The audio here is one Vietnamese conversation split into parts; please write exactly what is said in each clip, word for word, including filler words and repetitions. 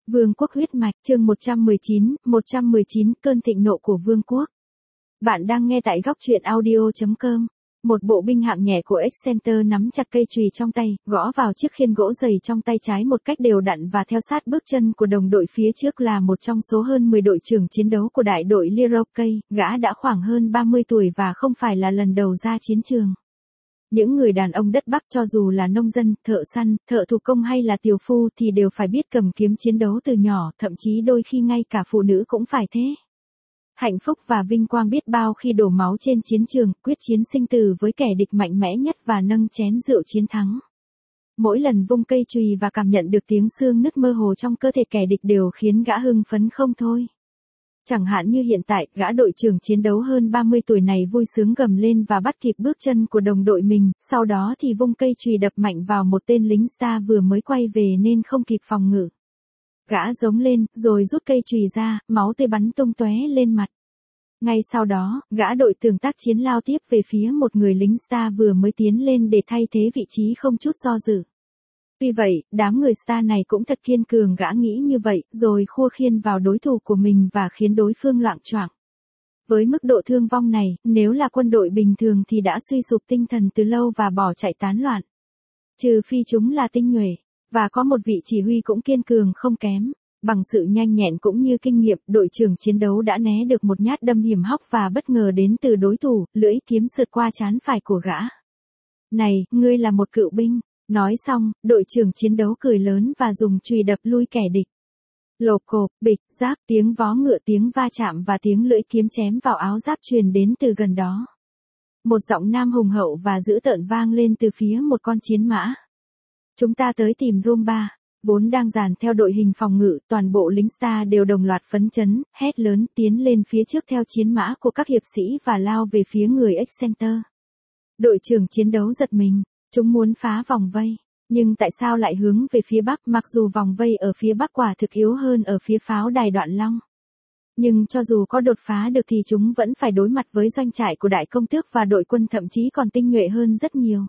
Vương quốc huyết mạch, chương một trăm mười chín, một trăm mười chín, cơn thịnh nộ của vương quốc. Bạn đang nghe tại góc truyện audio chấm com. Một bộ binh hạng nhẹ của Excenter nắm chặt cây chùy trong tay, gõ vào chiếc khiên gỗ dày trong tay trái một cách đều đặn và theo sát bước chân của đồng đội phía trước là một trong số hơn mười đội trưởng chiến đấu của đại đội Cherokee, gã đã khoảng hơn ba mươi tuổi và không phải là lần đầu ra chiến trường. Những người đàn ông đất Bắc cho dù là nông dân, thợ săn, thợ thủ công hay là tiều phu thì đều phải biết cầm kiếm chiến đấu từ nhỏ, thậm chí đôi khi ngay cả phụ nữ cũng phải thế. Hạnh phúc và vinh quang biết bao khi đổ máu trên chiến trường, quyết chiến sinh tử với kẻ địch mạnh mẽ nhất và nâng chén rượu chiến thắng. Mỗi lần vung cây chùy và cảm nhận được tiếng xương nứt mơ hồ trong cơ thể kẻ địch đều khiến gã hưng phấn không thôi. Chẳng hạn như hiện tại, gã đội trưởng chiến đấu hơn ba mươi tuổi này vui sướng gầm lên và bắt kịp bước chân của đồng đội mình, sau đó thì vung cây chùy đập mạnh vào một tên lính Star vừa mới quay về nên không kịp phòng ngự. Gã giống lên, rồi rút cây chùy ra, máu tươi bắn tung tóe lên mặt. Ngay sau đó, gã đội tưởng tác chiến lao tiếp về phía một người lính Star vừa mới tiến lên để thay thế vị trí không chút do dự. Tuy vậy, đám người Star này cũng thật kiên cường, gã nghĩ như vậy, rồi khua khiên vào đối thủ của mình và khiến đối phương loạng choạng. Với mức độ thương vong này, nếu là quân đội bình thường thì đã suy sụp tinh thần từ lâu và bỏ chạy tán loạn. Trừ phi chúng là tinh nhuệ, và có một vị chỉ huy cũng kiên cường không kém. Bằng sự nhanh nhẹn cũng như kinh nghiệm, đội trưởng chiến đấu đã né được một nhát đâm hiểm hóc và bất ngờ đến từ đối thủ, lưỡi kiếm sượt qua trán phải của gã. Này, ngươi là một cựu binh. Nói xong, đội trưởng chiến đấu cười lớn và dùng chùy đập lui kẻ địch. Lộp cộp, bịch, giáp, tiếng vó ngựa, tiếng va chạm và tiếng lưỡi kiếm chém vào áo giáp truyền đến từ gần đó. Một giọng nam hùng hậu và dữ tợn vang lên từ phía một con chiến mã. Chúng ta tới tìm Rumba. Vốn đang dàn theo đội hình phòng ngự, toàn bộ lính Star đều đồng loạt phấn chấn, hét lớn tiến lên phía trước theo chiến mã của các hiệp sĩ và lao về phía người Excenter. Đội trưởng chiến đấu giật mình. Chúng muốn phá vòng vây, nhưng tại sao lại hướng về phía Bắc, mặc dù vòng vây ở phía Bắc quả thực yếu hơn ở phía pháo đài Đoạn Long. Nhưng cho dù có đột phá được thì chúng vẫn phải đối mặt với doanh trại của đại công tước và đội quân thậm chí còn tinh nhuệ hơn rất nhiều.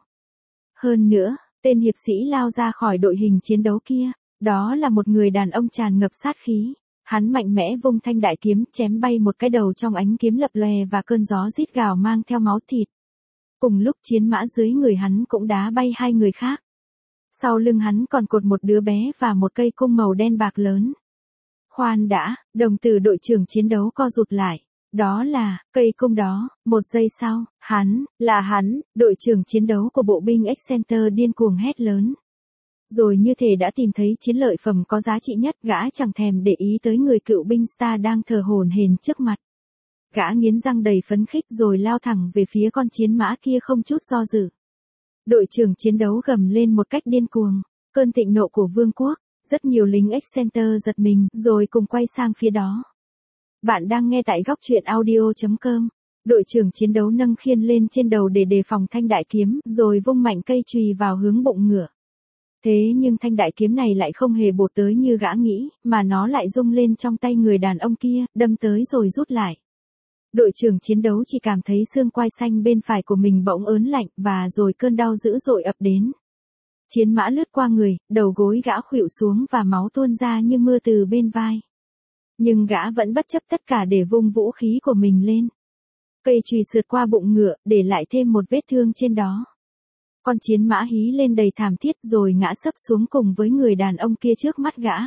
Hơn nữa, tên hiệp sĩ lao ra khỏi đội hình chiến đấu kia, đó là một người đàn ông tràn ngập sát khí. Hắn mạnh mẽ vung thanh đại kiếm chém bay một cái đầu trong ánh kiếm lập lòe và cơn gió rít gào mang theo máu thịt. Cùng lúc chiến mã dưới người hắn cũng đá bay hai người khác. Sau lưng hắn còn cột một đứa bé và một cây cung màu đen bạc lớn. Khoan đã, đồng tử đội trưởng chiến đấu co rụt lại. Đó là, cây cung đó, một giây sau, hắn, là hắn, đội trưởng chiến đấu của bộ binh Excenter điên cuồng hét lớn. Rồi như thể đã tìm thấy chiến lợi phẩm có giá trị nhất, gã chẳng thèm để ý tới người cựu binh Star đang thờ hổn hển trước mặt. Gã nghiến răng đầy phấn khích rồi lao thẳng về phía con chiến mã kia không chút do dự. Đội trưởng chiến đấu gầm lên một cách điên cuồng, cơn thịnh nộ của vương quốc, rất nhiều lính Excenter giật mình rồi cùng quay sang phía đó. Bạn đang nghe tại góc truyện audio chấm com. Đội trưởng chiến đấu nâng khiên lên trên đầu để đề phòng thanh đại kiếm, rồi vung mạnh cây chùy vào hướng bụng ngựa. Thế nhưng thanh đại kiếm này lại không hề bổ tới như gã nghĩ, mà nó lại rung lên trong tay người đàn ông kia, đâm tới rồi rút lại. Đội trưởng chiến đấu chỉ cảm thấy xương quai xanh bên phải của mình bỗng ớn lạnh và rồi cơn đau dữ dội ập đến. Chiến mã lướt qua người, đầu gối gã khuỵu xuống và máu tuôn ra như mưa từ bên vai. Nhưng gã vẫn bất chấp tất cả để vung vũ khí của mình lên. Cây chùy sượt qua bụng ngựa, để lại thêm một vết thương trên đó. Con chiến mã hí lên đầy thảm thiết rồi ngã sấp xuống cùng với người đàn ông kia trước mắt gã.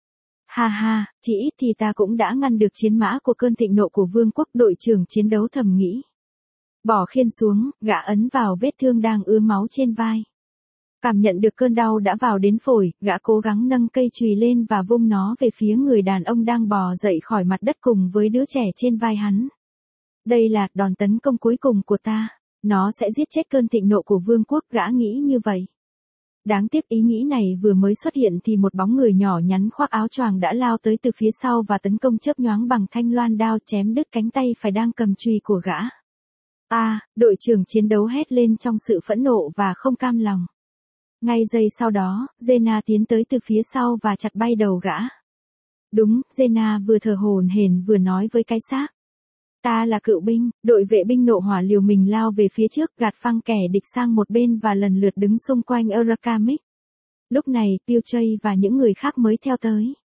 Ha ha, chỉ ít thì ta cũng đã ngăn được chiến mã của cơn thịnh nộ của vương quốc, đội trưởng chiến đấu thầm nghĩ. Bỏ khiên xuống, gã ấn vào vết thương đang ứa máu trên vai. Cảm nhận được cơn đau đã vào đến phổi, gã cố gắng nâng cây chùy lên và vung nó về phía người đàn ông đang bò dậy khỏi mặt đất cùng với đứa trẻ trên vai hắn. Đây là đòn tấn công cuối cùng của ta, nó sẽ giết chết cơn thịnh nộ của vương quốc, gã nghĩ như vậy. Đáng tiếc ý nghĩ này vừa mới xuất hiện thì một bóng người nhỏ nhắn khoác áo choàng đã lao tới từ phía sau và tấn công chớp nhoáng bằng thanh loan đao chém đứt cánh tay phải đang cầm chùy của gã. A, à, đội trưởng chiến đấu hét lên trong sự phẫn nộ và không cam lòng. Ngay giây sau đó, Zena tiến tới từ phía sau và chặt bay đầu gã. Đúng, Zena vừa thở hổn hển vừa nói với cái xác. Ta là cựu binh, đội vệ binh nộ hỏa liều mình lao về phía trước, gạt phăng kẻ địch sang một bên và lần lượt đứng xung quanh Arakamic. Lúc này, Pilchay và những người khác mới theo tới.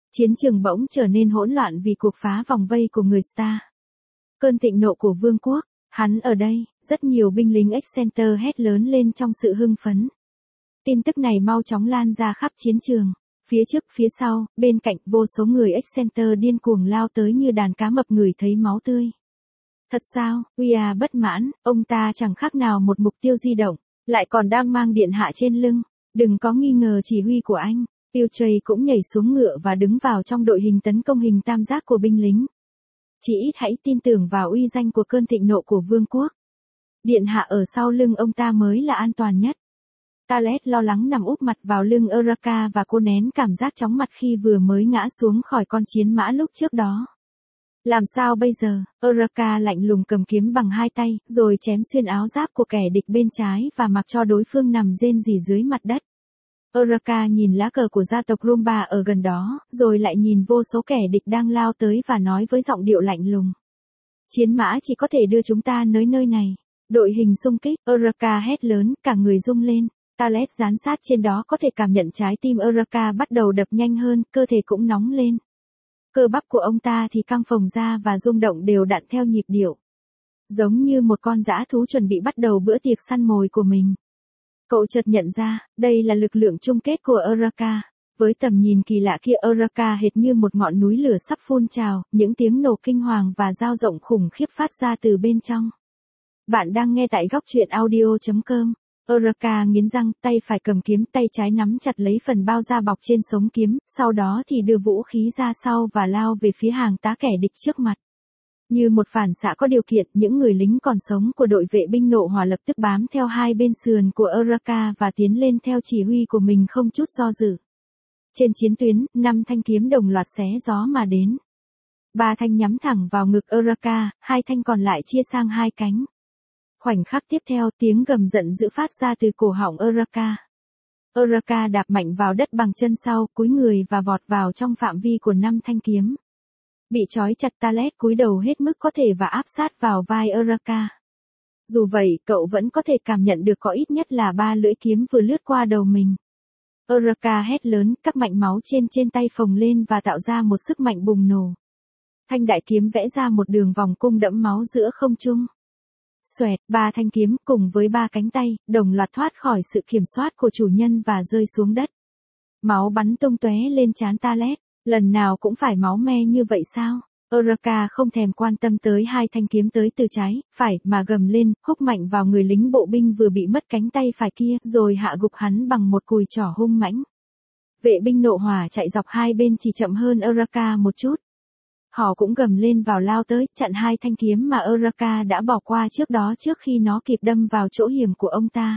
Chiến trường bỗng trở nên hỗn loạn vì cuộc phá vòng vây của người Star. Cơn thịnh nộ của vương quốc, hắn ở đây, rất nhiều binh lính Excenter hét lớn lên trong sự hưng phấn. Tin tức này mau chóng lan ra khắp chiến trường. Phía trước, phía sau, bên cạnh, vô số người Excenter điên cuồng lao tới như đàn cá mập ngửi thấy máu tươi. Thật sao, Uya bất mãn, ông ta chẳng khác nào một mục tiêu di động, lại còn đang mang điện hạ trên lưng. Đừng có nghi ngờ chỉ huy của anh. Piltray cũng nhảy xuống ngựa và đứng vào trong đội hình tấn công hình tam giác của binh lính. Chỉ ít hãy tin tưởng vào uy danh của cơn thịnh nộ của vương quốc. Điện hạ ở sau lưng ông ta mới là an toàn nhất. Talet lo lắng nằm úp mặt vào lưng Uraka và cô nén cảm giác chóng mặt khi vừa mới ngã xuống khỏi con chiến mã lúc trước đó. Làm sao bây giờ? Uraka lạnh lùng cầm kiếm bằng hai tay, rồi chém xuyên áo giáp của kẻ địch bên trái và mặc cho đối phương nằm rên rỉ dưới mặt đất. Uraka nhìn lá cờ của gia tộc Rumba ở gần đó, rồi lại nhìn vô số kẻ địch đang lao tới và nói với giọng điệu lạnh lùng. Chiến mã chỉ có thể đưa chúng ta tới nơi này. Đội hình xung kích, Uraka hét lớn, cả người rung lên. Talet dán sát trên đó có thể cảm nhận trái tim Uraka bắt đầu đập nhanh hơn, cơ thể cũng nóng lên. Cơ bắp của ông ta thì căng phồng ra và rung động đều đặn theo nhịp điệu. Giống như một con dã thú chuẩn bị bắt đầu bữa tiệc săn mồi của mình. Cậu chợt nhận ra, đây là lực lượng chung kết của Uraka. Với tầm nhìn kỳ lạ kia, Uraka hệt như một ngọn núi lửa sắp phun trào, những tiếng nổ kinh hoàng và dao rộng khủng khiếp phát ra từ bên trong. Bạn đang nghe tại góc truyện audio chấm com. Uraka nghiến răng, tay phải cầm kiếm, tay trái nắm chặt lấy phần bao da bọc trên sống kiếm, sau đó thì đưa vũ khí ra sau và lao về phía hàng tá kẻ địch trước mặt. Như một phản xạ có điều kiện, những người lính còn sống của đội vệ binh nộ hỏa lập tức bám theo hai bên sườn của Uraka và tiến lên theo chỉ huy của mình không chút do dự. Trên chiến tuyến, năm thanh kiếm đồng loạt xé gió mà đến. Ba thanh nhắm thẳng vào ngực Uraka, hai thanh còn lại chia sang hai cánh. Khoảnh khắc tiếp theo, tiếng gầm giận dữ phát ra từ cổ họng Uraka. Uraka đạp mạnh vào đất bằng chân sau, cúi người và vọt vào trong phạm vi của năm thanh kiếm. Bị trói chặt, Talet cúi đầu hết mức có thể và áp sát vào vai Uraka. Dù vậy, cậu vẫn có thể cảm nhận được có ít nhất là ba lưỡi kiếm vừa lướt qua đầu mình. Uraka hét lớn, các mạch máu trên trên tay phồng lên và tạo ra một sức mạnh bùng nổ. Thanh đại kiếm vẽ ra một đường vòng cung đẫm máu giữa không trung. Xoẹt, ba thanh kiếm cùng với ba cánh tay, đồng loạt thoát khỏi sự kiểm soát của chủ nhân và rơi xuống đất. Máu bắn tung tóe lên trán Talet. Lần nào cũng phải máu me như vậy sao? Uraka không thèm quan tâm tới hai thanh kiếm tới từ trái, phải, mà gầm lên, húc mạnh vào người lính bộ binh vừa bị mất cánh tay phải kia, rồi hạ gục hắn bằng một cùi trỏ hung mãnh. Vệ binh nộ hỏa chạy dọc hai bên chỉ chậm hơn Uraka một chút. Họ cũng gầm lên vào lao tới, chặn hai thanh kiếm mà Uraka đã bỏ qua trước đó trước khi nó kịp đâm vào chỗ hiểm của ông ta.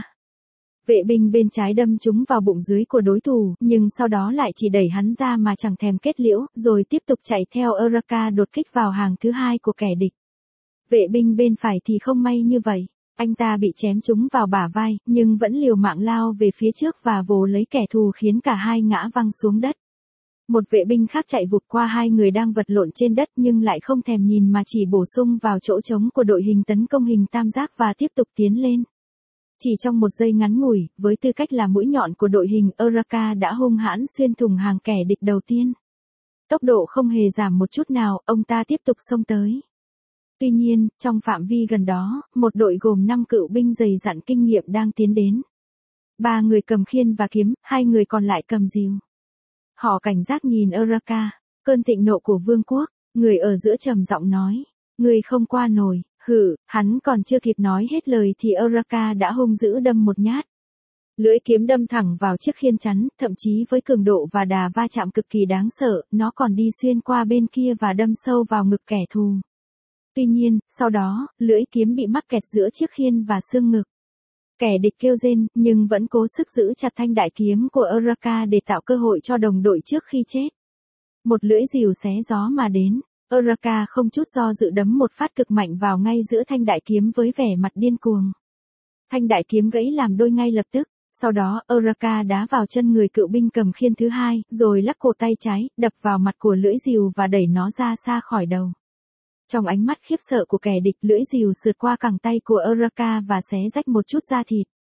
Vệ binh bên trái đâm trúng vào bụng dưới của đối thủ, nhưng sau đó lại chỉ đẩy hắn ra mà chẳng thèm kết liễu, rồi tiếp tục chạy theo Uraka đột kích vào hàng thứ hai của kẻ địch. Vệ binh bên phải thì không may như vậy, anh ta bị chém trúng vào bả vai, nhưng vẫn liều mạng lao về phía trước và vồ lấy kẻ thù khiến cả hai ngã văng xuống đất. Một vệ binh khác chạy vụt qua hai người đang vật lộn trên đất nhưng lại không thèm nhìn mà chỉ bổ sung vào chỗ trống của đội hình tấn công hình tam giác và tiếp tục tiến lên. Chỉ trong một giây ngắn ngủi, với tư cách là mũi nhọn của đội hình, Uraka đã hung hãn xuyên thủng hàng kẻ địch đầu tiên. Tốc độ không hề giảm một chút nào, ông ta tiếp tục xông tới. Tuy nhiên, trong phạm vi gần đó, một đội gồm năm cựu binh dày dặn kinh nghiệm đang tiến đến. Ba người cầm khiên và kiếm, hai người còn lại cầm rìu. Họ cảnh giác nhìn Uraka, cơn thịnh nộ của vương quốc, người ở giữa trầm giọng nói, người không qua nổi. Hừ, hắn còn chưa kịp nói hết lời thì Uraka đã hung dữ đâm một nhát. Lưỡi kiếm đâm thẳng vào chiếc khiên chắn, thậm chí với cường độ và đà va chạm cực kỳ đáng sợ, nó còn đi xuyên qua bên kia và đâm sâu vào ngực kẻ thù. Tuy nhiên, sau đó, lưỡi kiếm bị mắc kẹt giữa chiếc khiên và xương ngực. Kẻ địch kêu rên, nhưng vẫn cố sức giữ chặt thanh đại kiếm của Uraka để tạo cơ hội cho đồng đội trước khi chết. Một lưỡi rìu xé gió mà đến. Uraka không chút do dự đấm một phát cực mạnh vào ngay giữa thanh đại kiếm với vẻ mặt điên cuồng. Thanh đại kiếm gãy làm đôi ngay lập tức, sau đó Uraka đá vào chân người cựu binh cầm khiên thứ hai, rồi lắc cổ tay trái, đập vào mặt của lưỡi rìu và đẩy nó ra xa khỏi đầu. Trong ánh mắt khiếp sợ của kẻ địch, lưỡi rìu sượt qua cẳng tay của Uraka và xé rách một chút da thịt.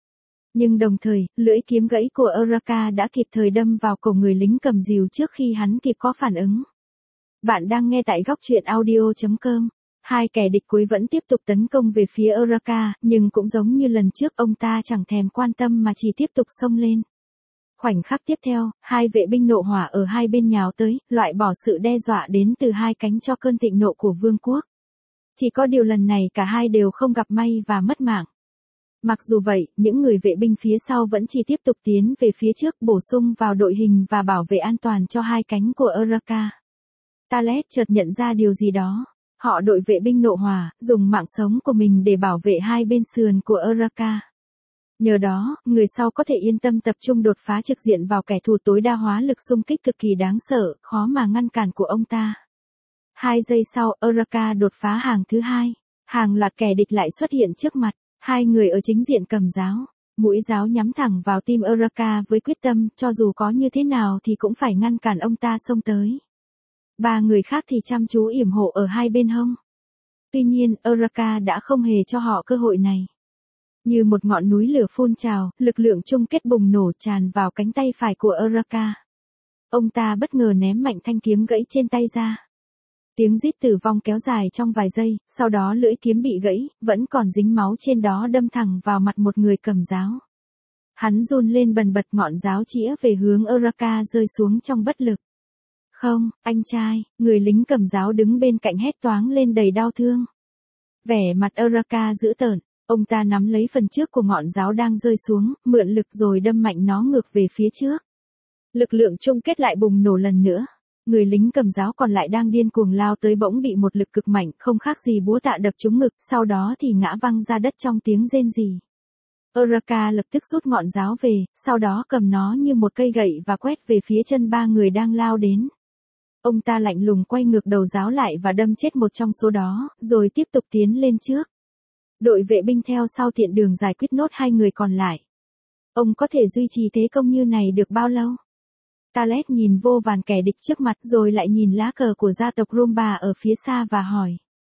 Nhưng đồng thời, lưỡi kiếm gãy của Uraraka đã kịp thời đâm vào cổ người lính cầm rìu trước khi hắn kịp có phản ứng. Bạn đang nghe tại góc truyện audio chấm com. Hai kẻ địch cuối vẫn tiếp tục tấn công về phía Uraraka, nhưng cũng giống như lần trước ông ta chẳng thèm quan tâm mà chỉ tiếp tục xông lên. Khoảnh khắc tiếp theo, hai vệ binh nộ hỏa ở hai bên nhào tới, loại bỏ sự đe dọa đến từ hai cánh cho cơn thịnh nộ của vương quốc. Chỉ có điều lần này cả hai đều không gặp may và mất mạng. Mặc dù vậy, những người vệ binh phía sau vẫn chỉ tiếp tục tiến về phía trước bổ sung vào đội hình và bảo vệ an toàn cho hai cánh của Uraraka. Talet chợt nhận ra điều gì đó. Họ đội vệ binh nộ hỏa, dùng mạng sống của mình để bảo vệ hai bên sườn của Uraraka. Nhờ đó, người sau có thể yên tâm tập trung đột phá trực diện vào kẻ thù tối đa hóa lực xung kích cực kỳ đáng sợ, khó mà ngăn cản của ông ta. Hai giây sau, Uraraka đột phá hàng thứ hai. Hàng loạt kẻ địch lại xuất hiện trước mặt. Hai người ở chính diện cầm giáo. Mũi giáo nhắm thẳng vào tim Uraraka với quyết tâm, cho dù có như thế nào thì cũng phải ngăn cản ông ta xông tới. Ba người khác thì chăm chú yểm hộ ở hai bên hông. Tuy nhiên, Uraraka đã không hề cho họ cơ hội này. Như một ngọn núi lửa phun trào, lực lượng chung kết bùng nổ tràn vào cánh tay phải của Uraraka. Ông ta bất ngờ ném mạnh thanh kiếm gãy trên tay ra. Tiếng rít tử vong kéo dài trong vài giây, sau đó lưỡi kiếm bị gãy, vẫn còn dính máu trên đó đâm thẳng vào mặt một người cầm giáo. Hắn run lên bần bật, ngọn giáo chĩa về hướng Uraraka rơi xuống trong bất lực. Không, anh trai, người lính cầm giáo đứng bên cạnh hét toáng lên đầy đau thương. Vẻ mặt Uraraka dữ tợn, ông ta nắm lấy phần trước của ngọn giáo đang rơi xuống, mượn lực rồi đâm mạnh nó ngược về phía trước. Lực lượng chung kết lại bùng nổ lần nữa. Người lính cầm giáo còn lại đang điên cuồng lao tới bỗng bị một lực cực mạnh, không khác gì búa tạ đập trúng ngực, sau đó thì ngã văng ra đất trong tiếng rên rỉ. Uraraka lập tức rút ngọn giáo về, sau đó cầm nó như một cây gậy và quét về phía chân ba người đang lao đến. Ông ta lạnh lùng quay ngược đầu giáo lại và đâm chết một trong số đó, rồi tiếp tục tiến lên trước. Đội vệ binh theo sau tiện đường giải quyết nốt hai người còn lại. Ông có thể duy trì thế công như này được bao lâu? Talet nhìn vô vàn kẻ địch trước mặt rồi lại nhìn lá cờ của gia tộc Rumba ở phía xa và hỏi.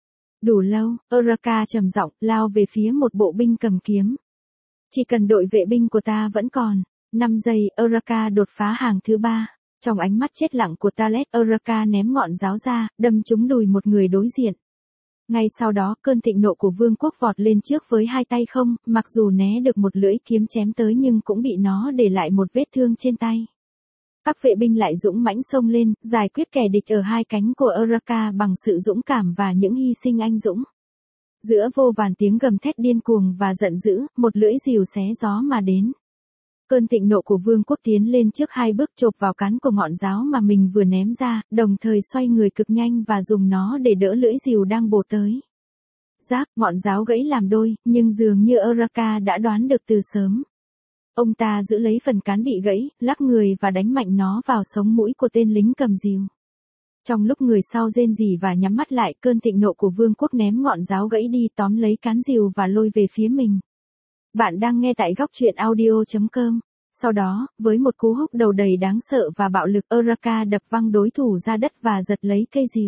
Đủ lâu, Uraraka trầm giọng, lao về phía một bộ binh cầm kiếm. Chỉ cần đội vệ binh của ta vẫn còn. năm giây, Uraraka đột phá hàng thứ ba. Trong ánh mắt chết lặng của Talet, Uraraka ném ngọn giáo ra, đâm trúng đùi một người đối diện. Ngay sau đó, cơn thịnh nộ của vương quốc vọt lên trước với hai tay không, mặc dù né được một lưỡi kiếm chém tới nhưng cũng bị nó để lại một vết thương trên tay. Các vệ binh lại dũng mãnh xông lên, giải quyết kẻ địch ở hai cánh của Uraraka bằng sự dũng cảm và những hy sinh anh dũng. Giữa vô vàn tiếng gầm thét điên cuồng và giận dữ, một lưỡi rìu xé gió mà đến. Cơn thịnh nộ của vương quốc tiến lên trước hai bước chộp vào cán của ngọn giáo mà mình vừa ném ra, đồng thời xoay người cực nhanh và dùng nó để đỡ lưỡi rìu đang bổ tới. Giáp, ngọn giáo gãy làm đôi, nhưng dường như Uraraka đã đoán được từ sớm. Ông ta giữ lấy phần cán bị gãy, lắc người và đánh mạnh nó vào sống mũi của tên lính cầm rìu. Trong lúc người sau rên rỉ và nhắm mắt lại, cơn thịnh nộ của vương quốc ném ngọn giáo gãy đi tóm lấy cán rìu và lôi về phía mình. Bạn đang nghe tại góc truyện audio chấm com. Sau đó, với một cú húc đầu đầy đáng sợ và bạo lực, Uraraka đập văng đối thủ ra đất và giật lấy cây rìu.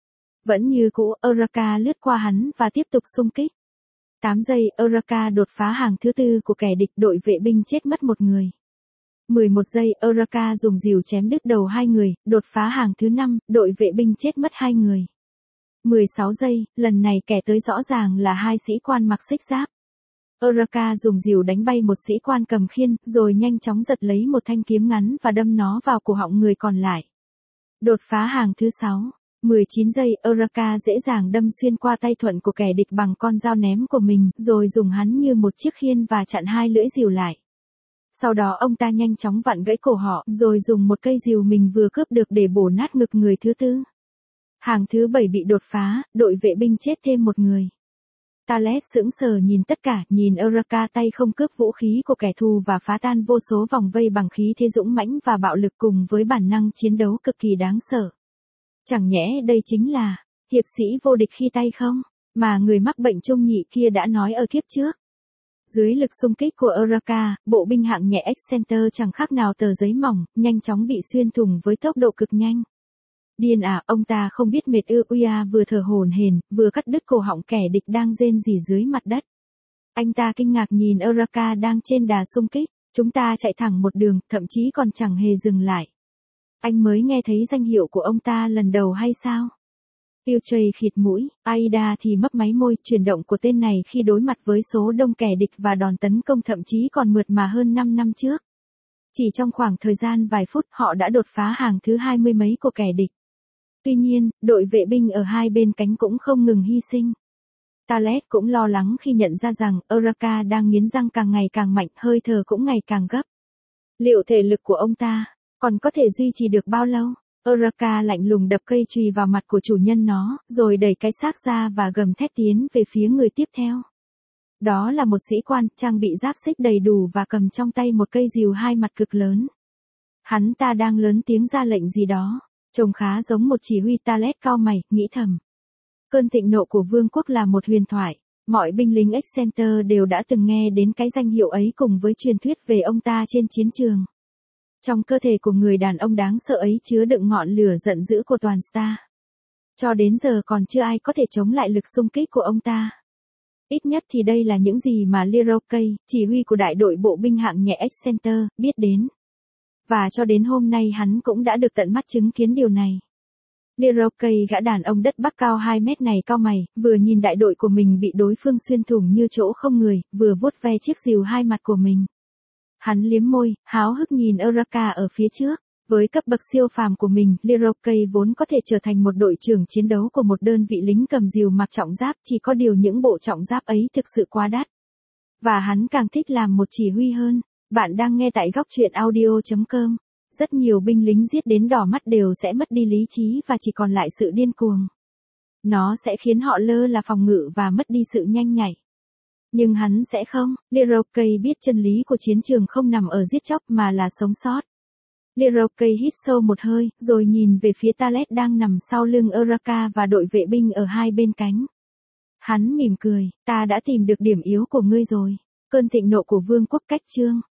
Vẫn như cũ, Uraraka lướt qua hắn và tiếp tục xung kích. tám giây, Uraraka đột phá hàng thứ tư của kẻ địch, đội vệ binh chết mất một người. mười một giây, Uraraka dùng rìu chém đứt đầu hai người, đột phá hàng thứ năm, đội vệ binh chết mất hai người. mười sáu giây, lần này kẻ tới rõ ràng là hai sĩ quan mặc xích giáp. Uraraka dùng rìu đánh bay một sĩ quan cầm khiên, rồi nhanh chóng giật lấy một thanh kiếm ngắn và đâm nó vào cổ họng người còn lại. Đột phá hàng thứ sáu. mười chín giây, Uraraka dễ dàng đâm xuyên qua tay thuận của kẻ địch bằng con dao ném của mình, rồi dùng hắn như một chiếc khiên và chặn hai lưỡi rìu lại. Sau đó ông ta nhanh chóng vặn gãy cổ họ, rồi dùng một cây rìu mình vừa cướp được để bổ nát ngực người thứ tư. Hàng thứ bảy bị đột phá, đội vệ binh chết thêm một người. Talet sững sờ nhìn tất cả, nhìn Uraraka tay không cướp vũ khí của kẻ thù và phá tan vô số vòng vây bằng khí thế dũng mãnh và bạo lực cùng với bản năng chiến đấu cực kỳ đáng sợ. Chẳng nhẽ đây chính là hiệp sĩ vô địch khi tay không, mà người mắc bệnh trung nhị kia đã nói ở kiếp trước. Dưới lực xung kích của Uraraka, bộ binh hạng nhẹ Excenter chẳng khác nào tờ giấy mỏng, nhanh chóng bị xuyên thủng với tốc độ cực nhanh. Điên à, ông ta không biết mệt ư. Uya vừa thở hổn hển, vừa cắt đứt cổ họng kẻ địch đang rên rỉ dưới mặt đất. Anh ta kinh ngạc nhìn Uraraka đang trên đà xung kích. Chúng ta chạy thẳng một đường, thậm chí còn chẳng hề dừng lại. Anh mới nghe thấy danh hiệu của ông ta lần đầu hay sao? Uche khịt mũi, Aida thì mấp máy môi, chuyển động của tên này khi đối mặt với số đông kẻ địch và đòn tấn công thậm chí còn mượt mà hơn năm năm trước. Chỉ trong khoảng thời gian vài phút họ đã đột phá hàng thứ hai mươi mấy của kẻ địch. Tuy nhiên, đội vệ binh ở hai bên cánh cũng không ngừng hy sinh. Talet cũng lo lắng khi nhận ra rằng Uraraka đang nghiến răng càng ngày càng mạnh, hơi thở cũng ngày càng gấp. Liệu thể lực của ông ta còn có thể duy trì được bao lâu? Uraraka lạnh lùng đập cây chùy vào mặt của chủ nhân nó, rồi đẩy cái xác ra và gầm thét tiến về phía người tiếp theo. Đó là một sĩ quan, trang bị giáp xích đầy đủ và cầm trong tay một cây rìu hai mặt cực lớn. Hắn ta đang lớn tiếng ra lệnh gì đó, trông khá giống một chỉ huy. Talet cau mày, nghĩ thầm. Cơn thịnh nộ của vương quốc là một huyền thoại, mọi binh lính Excenter đều đã từng nghe đến cái danh hiệu ấy cùng với truyền thuyết về ông ta trên chiến trường. Trong cơ thể của người đàn ông đáng sợ ấy chứa đựng ngọn lửa giận dữ của toàn Star. Cho đến giờ còn chưa ai có thể chống lại lực xung kích của ông ta. Ít nhất thì đây là những gì mà Leroy, chỉ huy của đại đội bộ binh hạng nhẹ Excenter, biết đến. Và cho đến hôm nay hắn cũng đã được tận mắt chứng kiến điều này. Leroy, gã đàn ông đất Bắc cao hai mét này cau mày, vừa nhìn đại đội của mình bị đối phương xuyên thủng như chỗ không người, vừa vuốt ve chiếc rìu hai mặt của mình. Hắn liếm môi, háo hức nhìn Uraraka ở phía trước. Với cấp bậc siêu phàm của mình, Leroy vốn có thể trở thành một đội trưởng chiến đấu của một đơn vị lính cầm rìu mặc trọng giáp, chỉ có điều những bộ trọng giáp ấy thực sự quá đắt. Và hắn càng thích làm một chỉ huy hơn. Bạn đang nghe tại góc truyện audio chấm com. Rất nhiều binh lính giết đến đỏ mắt đều sẽ mất đi lý trí và chỉ còn lại sự điên cuồng. Nó sẽ khiến họ lơ là phòng ngự và mất đi sự nhanh nhạy. Nhưng hắn sẽ không. Leroy biết chân lý của chiến trường không nằm ở giết chóc mà là sống sót. Leroy hít sâu một hơi, rồi nhìn về phía Talet đang nằm sau lưng Uraraka và đội vệ binh ở hai bên cánh. Hắn mỉm cười, ta đã tìm được điểm yếu của ngươi rồi. Cơn thịnh nộ của vương quốc cách trương.